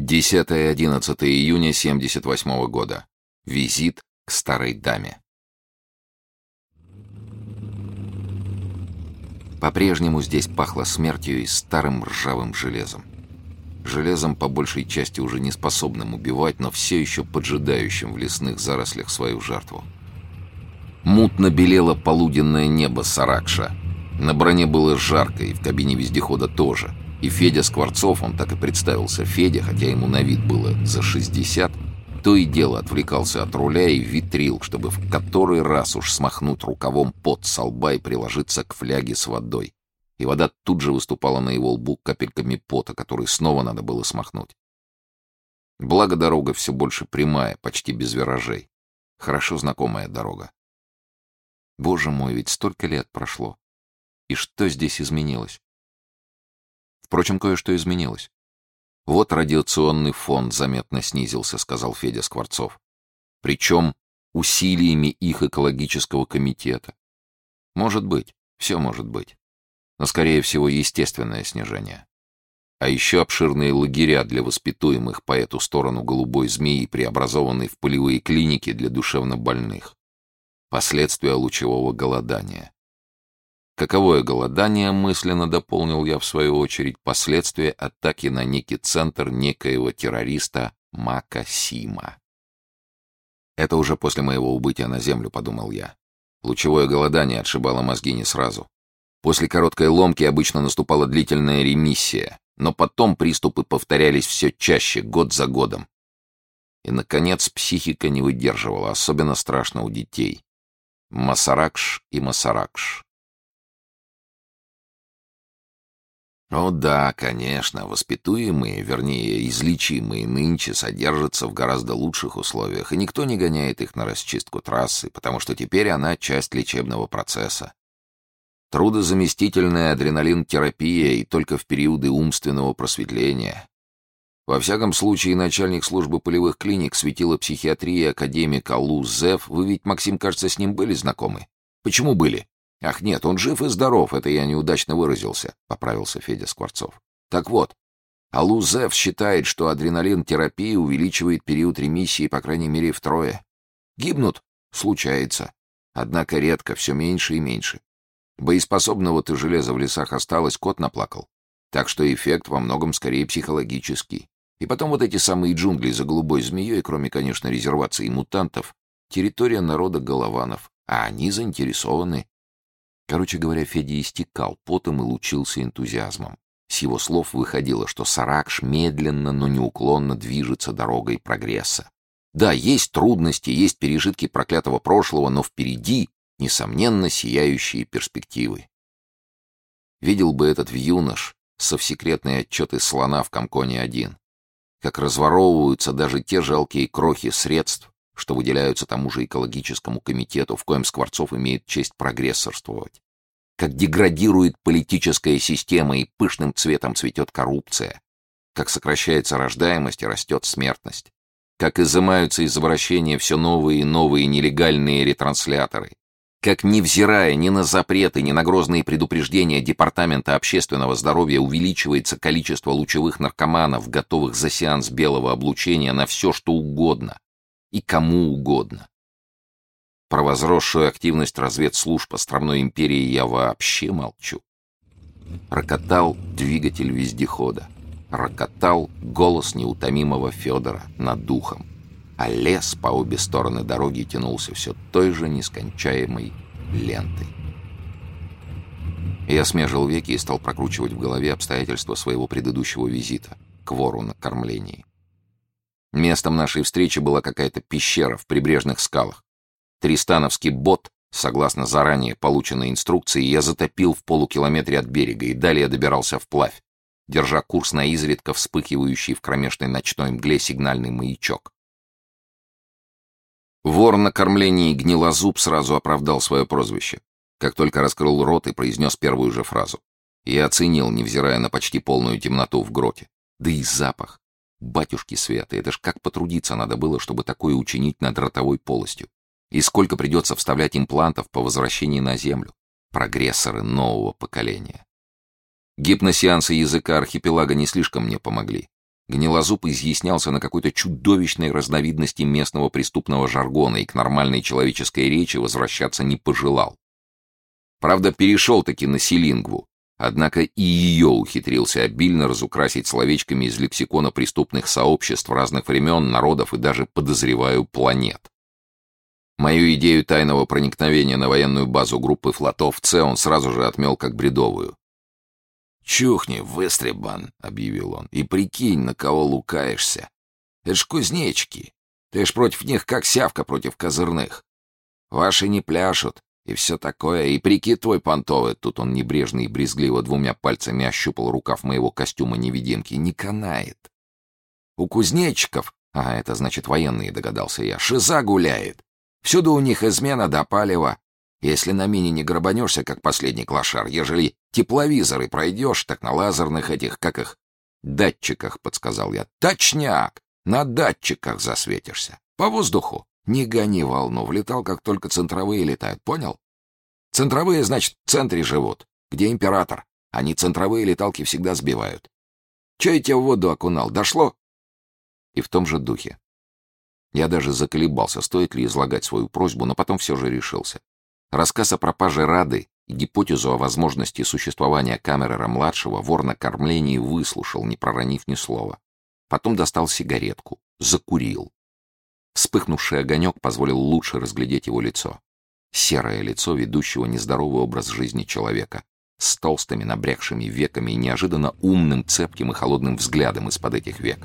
10-11 июня 78 года. Визит к старой даме. По-прежнему здесь пахло смертью и старым ржавым железом. Железом, по большей части, уже не способным убивать, но все еще поджидающим в лесных зарослях свою жертву. Мутно белело полуденное небо Саракша. На броне было жарко, и в кабине вездехода тоже. И Федя Скворцов, он так и представился Федя, хотя ему на вид было за 60, то и дело отвлекался от руля и витрил, чтобы в который раз уж смахнуть рукавом пот со лба и приложиться к фляге с водой. И вода тут же выступала на его лбу капельками пота, который снова надо было смахнуть. Благо дорога все больше прямая, почти без виражей. Хорошо знакомая дорога. Боже мой, ведь столько лет прошло. И что здесь изменилось? Впрочем, кое-что изменилось. Вот радиационный фон заметно снизился, сказал Федя Скворцов. Причем усилиями их экологического комитета. Может быть, все может быть. Но, скорее всего, естественное снижение. А еще обширные лагеря для воспитуемых по эту сторону голубой змеи, преобразованные в полевые клиники для душевнобольных. Последствия лучевого голодания. Каковое голодание, мысленно дополнил я в свою очередь, последствия атаки на некий центр некоего террориста Мака Сима. Это уже после моего убытия на Землю, подумал я. Лучевое голодание отшибало мозги не сразу. После короткой ломки обычно наступала длительная ремиссия, но потом приступы повторялись все чаще, год за годом. И, наконец, психика не выдерживала, особенно страшно у детей. Масаракш и Масаракш. О да, конечно, воспитуемые, вернее, излечимые нынче содержатся в гораздо лучших условиях, и никто не гоняет их на расчистку трассы, потому что теперь она часть лечебного процесса. Трудозаместительная адреналин-терапия и только в периоды умственного просветления. Во всяком случае, начальник службы полевых клиник светила психиатрии академик Алу Зев. Вы ведь, Максим, кажется, с ним были знакомы? Почему были? Ах нет, он жив и здоров, это я неудачно выразился, поправился Федя Скворцов. Так вот, Алу Зев считает, что адреналин-терапия увеличивает период ремиссии, по крайней мере, втрое. Гибнут? Случается. Однако редко, все меньше и меньше. Боеспособного-то железа в лесах осталось, кот наплакал. Так что эффект во многом скорее психологический. И потом вот эти самые джунгли за голубой змеей, кроме, конечно, резервации мутантов, территория народа голованов, а они заинтересованы. Короче говоря, Федя истекал потом и лучился энтузиазмом. С его слов выходило, что Саракш медленно, но неуклонно движется дорогой прогресса. Да, есть трудности, есть пережитки проклятого прошлого, но впереди, несомненно, сияющие перспективы. Видел бы этот вьюнош совсекретные отчеты слона в Комконе-1. Как разворовываются даже те жалкие крохи средств, что выделяются тому же экологическому комитету, в коем Скворцов имеет честь прогрессорствовать. Как деградирует политическая система и пышным цветом цветет коррупция. Как сокращается рождаемость и растет смертность. Как изымаются из обращения все новые и новые нелегальные ретрансляторы. Как, невзирая ни на запреты, ни на грозные предупреждения Департамента общественного здоровья, увеличивается количество лучевых наркоманов, готовых за сеанс белого облучения на все, что угодно. И кому угодно. Про возросшую активность разведслужб островной империи я вообще молчу. Рокотал двигатель вездехода. Рокотал голос неутомимого Федора над духом. А лес по обе стороны дороги тянулся все той же нескончаемой лентой. Я смежил веки и стал прокручивать в голове обстоятельства своего предыдущего визита к вору на кормлении. Местом нашей встречи была какая-то пещера в прибрежных скалах. Тристановский бот, согласно заранее полученной инструкции, я затопил в полукилометре от берега и далее добирался вплавь, держа курс на изредка вспыхивающий в кромешной ночной мгле сигнальный маячок. Вор на кормлении Гнилозуб сразу оправдал свое прозвище, как только раскрыл рот и произнес первую же фразу. Я оценил, невзирая на почти полную темноту в гроте. Да и запах. Батюшки святые, это ж как потрудиться надо было, чтобы такое учинить над ротовой полостью. И сколько придется вставлять имплантов по возвращении на Землю. Прогрессоры нового поколения. Гипносеансы языка архипелага не слишком мне помогли. Гнилозуб изъяснялся на какой-то чудовищной разновидности местного преступного жаргона и к нормальной человеческой речи возвращаться не пожелал. Правда, перешел-таки на силингву, однако и ее ухитрился обильно разукрасить словечками из лексикона преступных сообществ разных времен, народов и даже, подозреваю, планет. Мою идею тайного проникновения на военную базу группы флотов С он сразу же отмел как бредовую. «Чухни, Вестребан», — объявил он, — «и прикинь, на кого лукаешься. Это ж кузнечики. Ты ж против них как сявка против козырных. Ваши не пляшут, и все такое. И прикинь твой понтовый», — тут он небрежно и брезгливо двумя пальцами ощупал рукав моего костюма-невидимки, — «не канает. У кузнечиков, ага, это значит военные, догадался я, шиза гуляет. Всюду у них измена до палева. Если на мине не грабанешься, как последний клошар, ежели тепловизоры пройдешь, так на лазерных этих, как их, датчиках, подсказал я. Точняк! На датчиках засветишься. По воздуху. Не гони волну. Влетал, как только центровые летают. Понял? Центровые, значит, в центре живут. Где император. Они центровые леталки всегда сбивают. Че я тебя в воду окунал? Дошло? И в том же духе. Я даже заколебался, стоит ли излагать свою просьбу, но потом все же решился. Рассказ о пропаже Рады и гипотезу о возможности существования Камерера-младшего вор на кормлении выслушал, не проронив ни слова. Потом достал сигаретку, закурил. Вспыхнувший огонек позволил лучше разглядеть его лицо. Серое лицо ведущего нездоровый образ жизни человека, с толстыми набрякшими веками и неожиданно умным, цепким и холодным взглядом из-под этих век.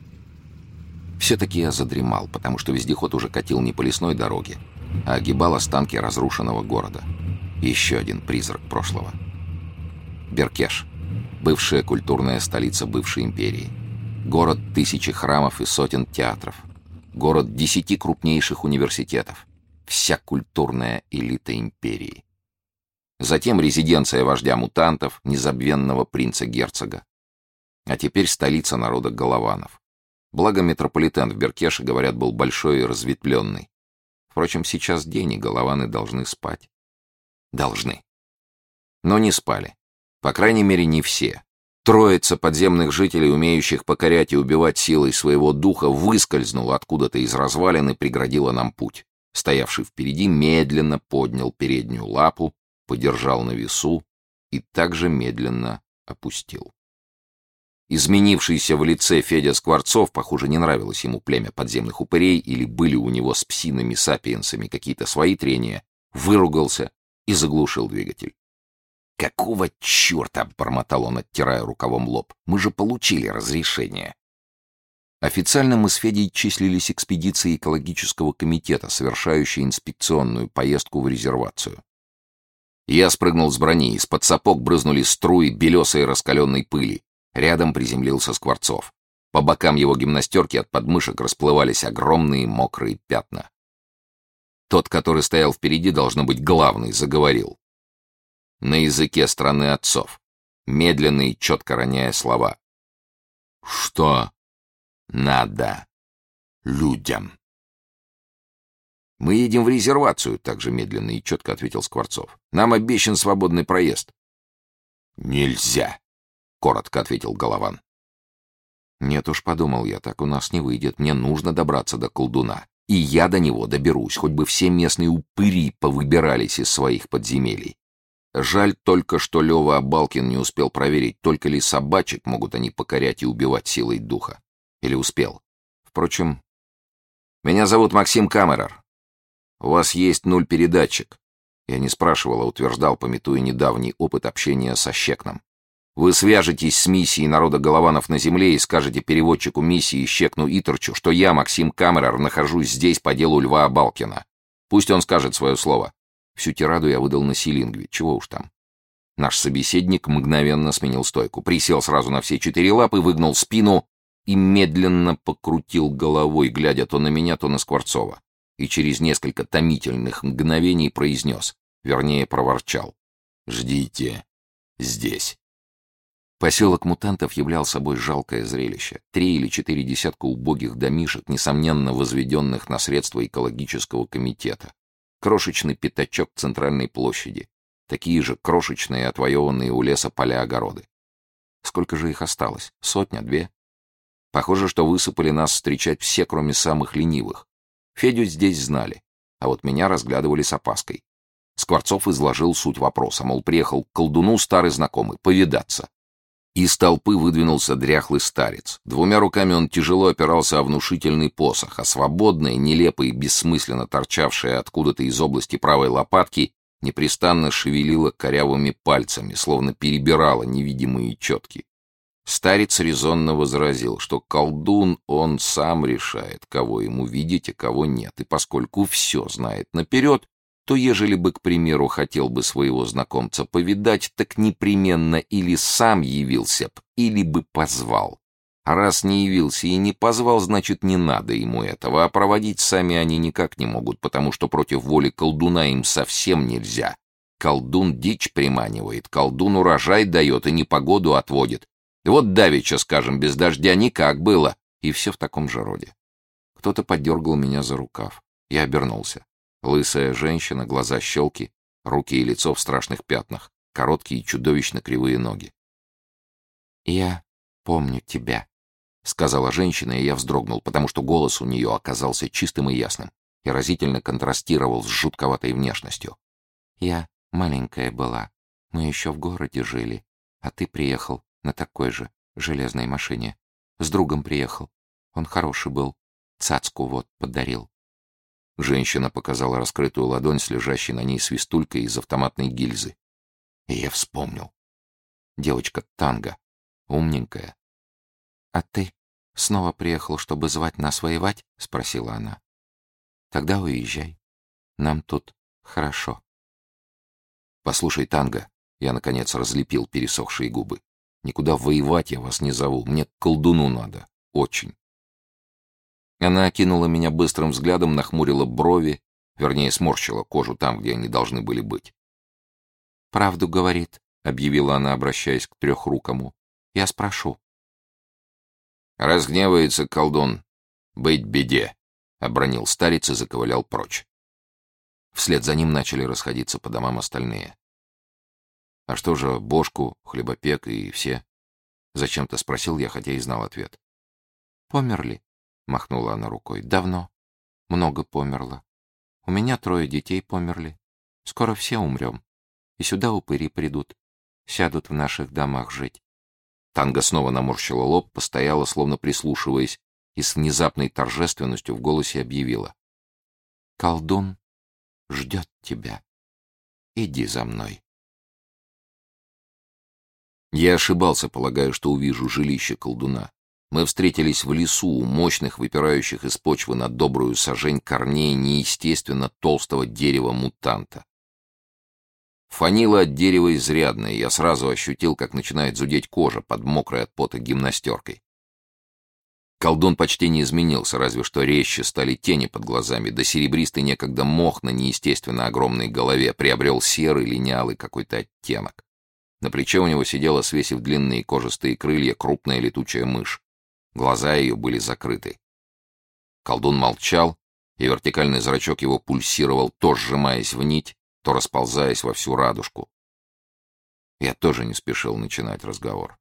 Все-таки я задремал, потому что вездеход уже катил не по лесной дороге, а огибал останки разрушенного города. Еще один призрак прошлого. Беркеш. Бывшая культурная столица бывшей империи. Город тысячи храмов и сотен театров. Город 10 крупнейших университетов. Вся культурная элита империи. Затем резиденция вождя мутантов, незабвенного принца-герцога. А теперь столица народа Голованов. Благо метрополитен в Беркеше, говорят, был большой и разветвленный. Впрочем, сейчас день, и Голованы должны спать. Должны. Но не спали. По крайней мере, не все. Троица подземных жителей, умеющих покорять и убивать силой своего духа, выскользнула откуда-то из развалин и преградила нам путь. Стоявший впереди медленно поднял переднюю лапу, подержал на весу и также медленно опустил. Изменившийся в лице Федя Скворцов, похоже, не нравилось ему племя подземных упырей или были у него с псинами-сапиенсами какие-то свои трения, выругался и заглушил двигатель. «Какого черта?» — бормотал он, оттирая рукавом лоб. «Мы же получили разрешение». Официально мы с Федей числились экспедицией экологического комитета, совершающей инспекционную поездку в резервацию. Я спрыгнул с брони, из-под сапог брызнули струи белесой раскаленной пыли. Рядом приземлился Скворцов. По бокам его гимнастерки от подмышек расплывались огромные мокрые пятна. Тот, который стоял впереди, должно быть главный, заговорил. На языке страны отцов, медленно и четко роняя слова. «Что надо людям?» «Мы едем в резервацию», — также медленно и четко ответил Скворцов. «Нам обещан свободный проезд». «Нельзя», — коротко ответил Голован. «Нет уж, подумал я, так у нас не выйдет. Мне нужно добраться до колдуна. И я до него доберусь, хоть бы все местные упыри повыбирались из своих подземелий. Жаль только, что Лёва Абалкин не успел проверить, только ли собачек могут они покорять и убивать силой духа. Или успел. Впрочем, меня зовут Максим Камерер. У вас есть 0-передатчик». Я не спрашивал, а утверждал, памятуя недавний опыт общения со Щекном. «Вы свяжетесь с миссией народа Голованов на земле и скажете переводчику миссии Щекну Иторчу, что я, Максим Камерер, нахожусь здесь по делу Льва Абалкина. Пусть он скажет свое слово». Всю тираду я выдал на силингве, чего уж там. Наш собеседник мгновенно сменил стойку, присел сразу на все 4 лапы, выгнул спину и медленно покрутил головой, глядя то на меня, то на Скворцова. И через несколько томительных мгновений произнес, вернее проворчал: «Ждите здесь». Поселок мутантов являл собой жалкое зрелище. 3 или 4 десятка убогих домишек, несомненно возведенных на средства экологического комитета. Крошечный пятачок центральной площади. Такие же крошечные, отвоеванные у леса поля-огороды. Сколько же их осталось? 100, 2? Похоже, что высыпали нас встречать все, кроме самых ленивых. Федю здесь знали, а вот меня разглядывали с опаской. Скворцов изложил суть вопроса, мол, приехал к колдуну старый знакомый, повидаться. Из толпы выдвинулся дряхлый старец. 2 руками он тяжело опирался о внушительный посох, а свободная, нелепо и бессмысленно торчавшая откуда-то из области правой лопатки непрестанно шевелила корявыми пальцами, словно перебирала невидимые четки. Старец резонно возразил, что колдун он сам решает, кого ему видеть, а кого нет, и поскольку все знает наперед, то ежели бы, к примеру, хотел бы своего знакомца повидать, так непременно или сам явился б, или бы позвал. А раз не явился и не позвал, значит, не надо ему этого, а проводить сами они никак не могут, потому что против воли колдуна им совсем нельзя. Колдун дичь приманивает, колдун урожай дает и непогоду отводит. Вот давеча, скажем, без дождя никак было, и все в таком же роде. Кто-то подергал меня за рукав. Я обернулся. Лысая женщина, глаза щелки, руки и лицо в страшных пятнах, короткие и чудовищно кривые ноги. «Я помню тебя», — сказала женщина, и я вздрогнул, потому что голос у нее оказался чистым и ясным и разительно контрастировал с жутковатой внешностью. «Я маленькая была, мы еще в городе жили, а ты приехал на такой же железной машине. С другом приехал, он хороший был, цацку вот подарил». Женщина показала раскрытую ладонь с лежащей на ней свистулькой из автоматной гильзы. И я вспомнил. Девочка Танга, умненькая. «А ты снова приехал, чтобы звать нас воевать?» — спросила она. «Тогда уезжай. Нам тут хорошо». «Послушай, Танга», — я, наконец, разлепил пересохшие губы, «никуда воевать я вас не зову, мне к колдуну надо. Очень». Она окинула меня быстрым взглядом, нахмурила брови, вернее, сморщила кожу там, где они должны были быть. «Правду говорит», — объявила она, обращаясь к Трехрукому. «Я спрошу». «Разгневается колдун. Быть беде», — обронил старец и заковылял прочь. Вслед за ним начали расходиться по домам остальные. «А что же Бошку, Хлебопек и все?» — зачем-то спросил я, хотя и знал ответ. «Померли», — махнула она рукой. «Давно. Много померло. У меня 3 детей померли. Скоро все умрем. И сюда упыри придут. Сядут в наших домах жить». Танга снова наморщила лоб, постояла, словно прислушиваясь, и с внезапной торжественностью в голосе объявила: «Колдун ждет тебя. Иди за мной». Я ошибался, полагая, что увижу жилище колдуна. Мы встретились в лесу у мощных, выпирающих из почвы на добрую сажень корней неестественно толстого дерева-мутанта. Фанило от дерева изрядно, и я сразу ощутил, как начинает зудеть кожа под мокрой от пота гимнастеркой. Колдун почти не изменился, разве что резче стали тени под глазами, да серебристый некогда мох на неестественно огромной голове приобрел серый, линялый какой-то оттенок. На плече у него сидела, свесив длинные кожистые крылья, крупная летучая мышь. Глаза ее были закрыты. Колдун молчал, и вертикальный зрачок его пульсировал, то сжимаясь в нить, то расползаясь во всю радужку. Я тоже не спешил начинать разговор.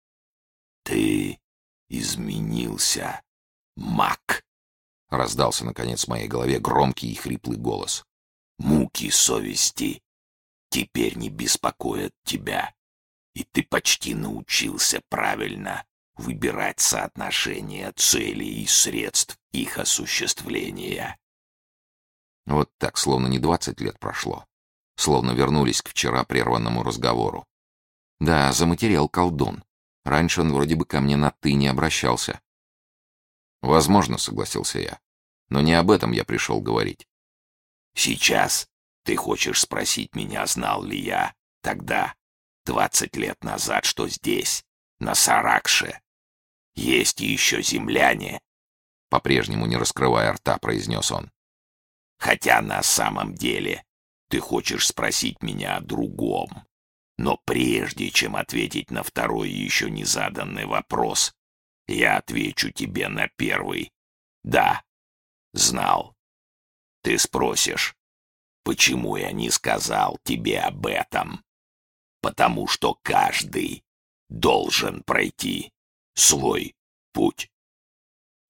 «Ты изменился, маг!» — раздался, наконец, в моей голове громкий и хриплый голос. «Муки совести теперь не беспокоят тебя, и ты почти научился правильно выбирать соотношение целей и средств их осуществления». Вот так, словно не 20 лет прошло. Словно вернулись к вчера прерванному разговору. Да, заматерел колдун. Раньше он вроде бы ко мне на «ты» не обращался. «Возможно», — согласился я. «Но не об этом я пришел говорить». «Сейчас ты хочешь спросить меня, знал ли я тогда, 20 лет назад, что здесь, на Саракше, есть еще земляне?» По-прежнему не раскрывая рта, произнес он. «Хотя на самом деле ты хочешь спросить меня о другом. Но прежде чем ответить на второй еще не заданный вопрос, я отвечу тебе на первый. Да, знал. Ты спросишь, почему я не сказал тебе об этом? Потому что каждый должен пройти свой путь.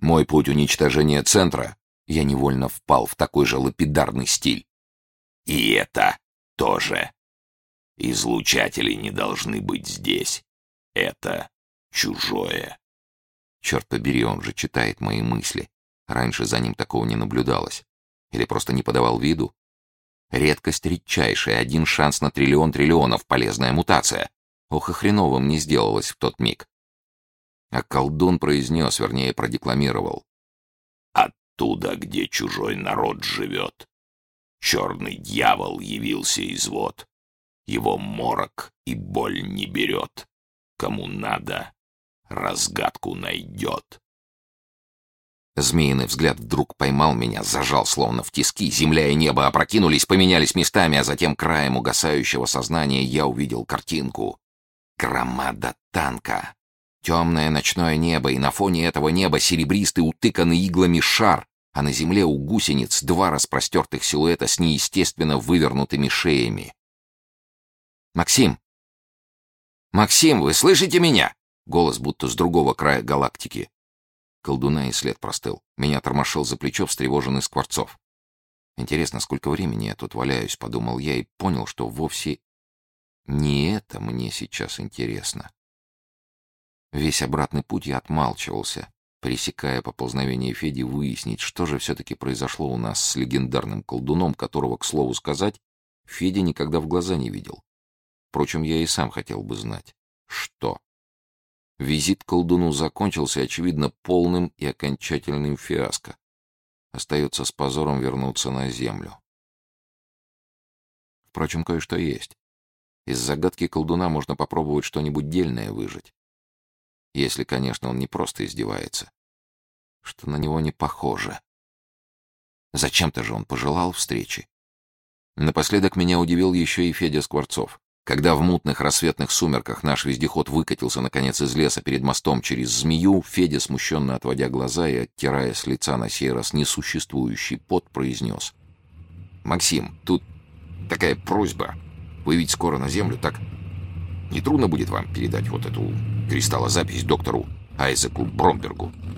Мой путь уничтожения центра, я невольно впал в такой же лапидарный стиль. И это тоже. Излучатели не должны быть здесь. Это чужое. Черт побери, он же читает мои мысли. Раньше за ним такого не наблюдалось. Или просто не подавал виду. Редкость редчайшая, 1 шанс на триллион триллионов, полезная мутация. Ох и хреново мне сделалось в тот миг. А колдун произнес, вернее, продекламировал. Оттуда, где чужой народ живет. Черный дьявол явился из вод. Его морок и боль не берет. Кому надо, разгадку найдет. Змеиный взгляд вдруг поймал меня, зажал словно в тиски. Земля и небо опрокинулись, поменялись местами, а затем краем угасающего сознания я увидел картинку. Громада танка. Темное ночное небо, и на фоне этого неба серебристый, утыканный иглами шар, а на земле у гусениц 2 распростертых силуэта с неестественно вывернутыми шеями. «Максим! Максим, вы слышите меня?» Голос будто с другого края галактики. Колдуна и след простыл. Меня тормошил за плечо встревоженный Скворцов. «Интересно, сколько времени я тут валяюсь», — подумал я и понял, что вовсе не это мне сейчас интересно. Весь обратный путь я отмалчивался, пресекая поползновение Феди выяснить, что же все-таки произошло у нас с легендарным колдуном, которого, к слову сказать, Федя никогда в глаза не видел. Впрочем, я и сам хотел бы знать, что. Визит к колдуну закончился, очевидно, полным и окончательным фиаско. Остается с позором вернуться на землю. Впрочем, кое-что есть. Из загадки колдуна можно попробовать что-нибудь дельное выжать. Если, конечно, он не просто издевается. Что на него не похоже. Зачем-то же он пожелал встречи. Напоследок меня удивил еще и Федя Скворцов. Когда в мутных рассветных сумерках наш вездеход выкатился наконец из леса перед мостом через змею, Федя, смущенно отводя глаза и оттирая с лица на сей раз несуществующий пот, произнес: «Максим, тут такая просьба. Вы ведь скоро на землю, так? Не трудно будет вам передать вот эту кристаллозапись доктору Айзеку Бромбергу?»